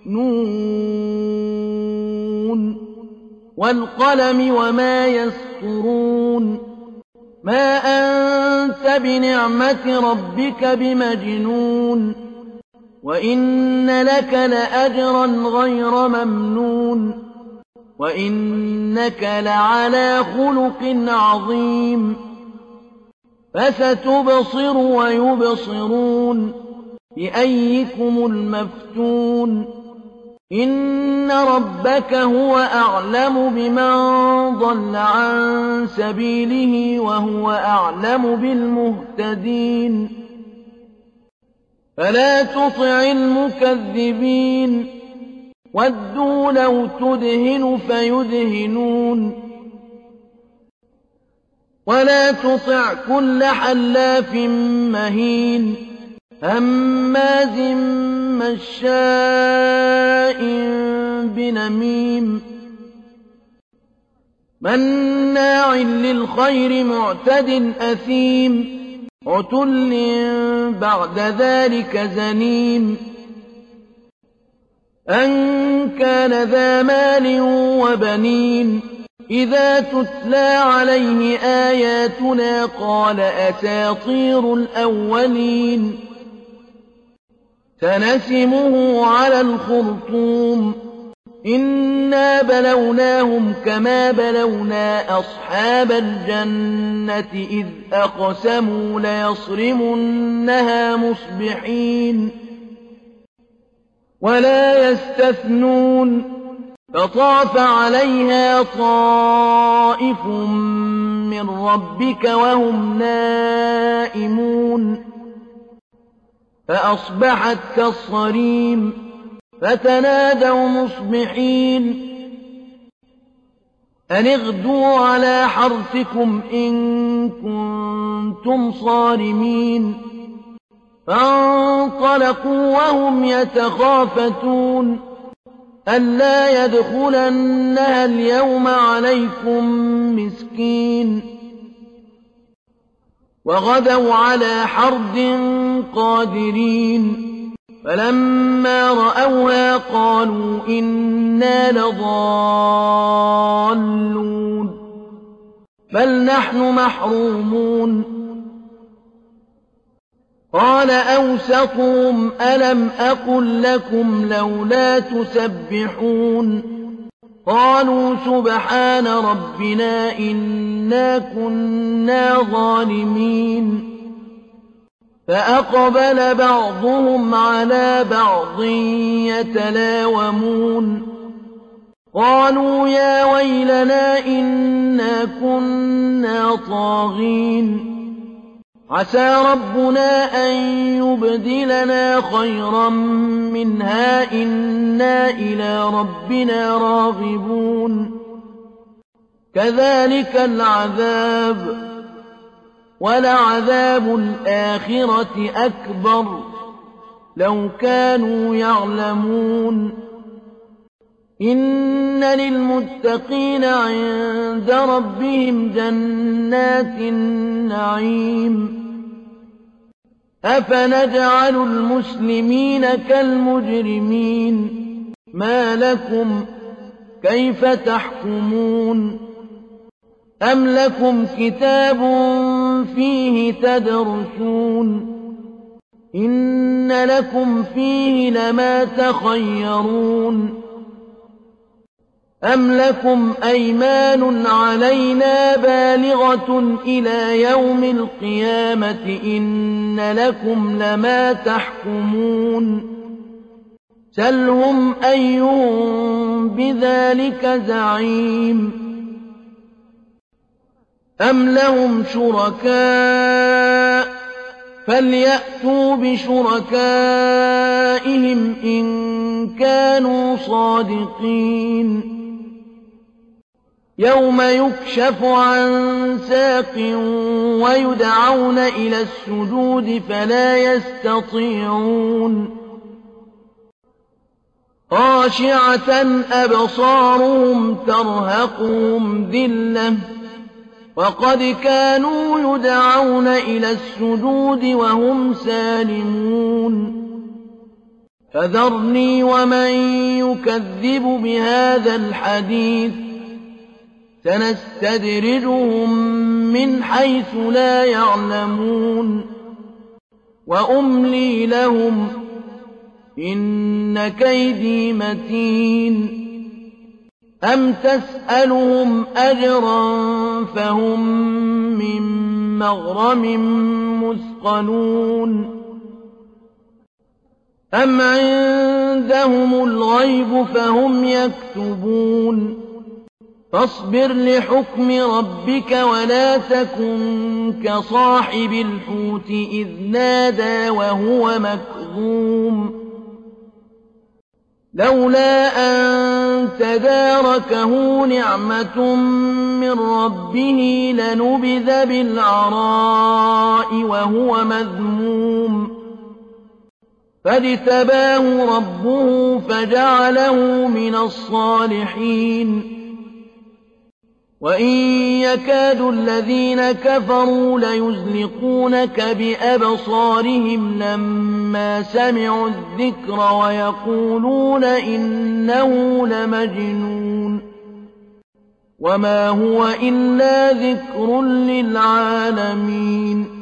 نون والقلم وما يسطرون ما أنت بنعمة ربك بمجنون وإن لك لأجرا غير ممنون وإنك لعلى خلق عظيم فستبصر ويبصرون بأيكم المفتون إن ربك هو أعلم بمن ضل عن سبيله وهو أعلم بالمهتدين فلا تطع المكذبين ودوا لو تدهن فيدهنون ولا تطع كل حلاف مهين هماز مشاء بنميم مناع للخير معتد أثيم عتل بعد ذلك زنيم أن كان ذا مال وبنين إذا تتلى عليه آياتنا قال أساطير الأولين سنسمه على الخرطوم إنا بلوناهم كما بلونا أصحاب الجنة إذ أقسموا ليصرمنها مصبحين ولا يستثنون فطاف عليها طائف من ربك وهم نائمون فأصبحت كالصريم فتنادوا مصبحين أن اغدوا على حرثكم إن كنتم صارمين فانطلقوا وهم يتخافتون ألا يدخلنها اليوم عليكم مسكين وغدوا على حرد قادرين فلما رأوها قالوا إنا لضالون بل نحن محرومون قال أوسطهم ألم أقل لكم لولا تسبحون قالوا سبحان ربنا إنا كنا ظالمين فأقبل بعضهم على بعض يتلاومون قالوا يا ويلنا إنا كنا طاغين عسى ربنا أن يبدلنا خيرا منها إنا إلى ربنا راغبون كذلك العذاب ولعذاب الآخرة أكبر لو كانوا يعلمون إن للمتقين عند ربهم جنات النعيم أفنجعل المسلمين كالمجرمين ما لكم كيف تحكمون أم لكم كتاب فيه تدرسون إن لكم فيه لما تخيرون أم لكم أيمان علينا بالغة إلى يوم القيامة إن لكم لما تحكمون سلهم أيهم بذلك زعيم أم لهم شركاء فليأتوا بشركائهم إن كانوا صادقين يوم يكشف عن ساق ويدعون إلى السجود فلا يستطيعون خاشعة أبصارهم ترهقهم ذلة وقد كانوا يدعون إلى السجود وهم سالمون فذرني ومن يكذب بهذا الحديث سنستدرجهم من حيث لا يعلمون وأملي لهم إن كيدي متين أم تسألهم أجرا فهم من مغرم مثقلون أم عندهم الغيب فهم يكتبون فاصبر لحكم ربك ولا تكن كصاحب الحوت إذ نادى وهو مكظوم لولا أن تداركه نعمة من ربه لنبذ بالعراء وهو مذموم فاجتباه ربه فجعله من الصالحين وإن يكاد الذين كفروا ليزلقونك بأبصارهم لما سمعوا الذكر ويقولون إنه لمجنون وما هو إلا ذكر للعالمين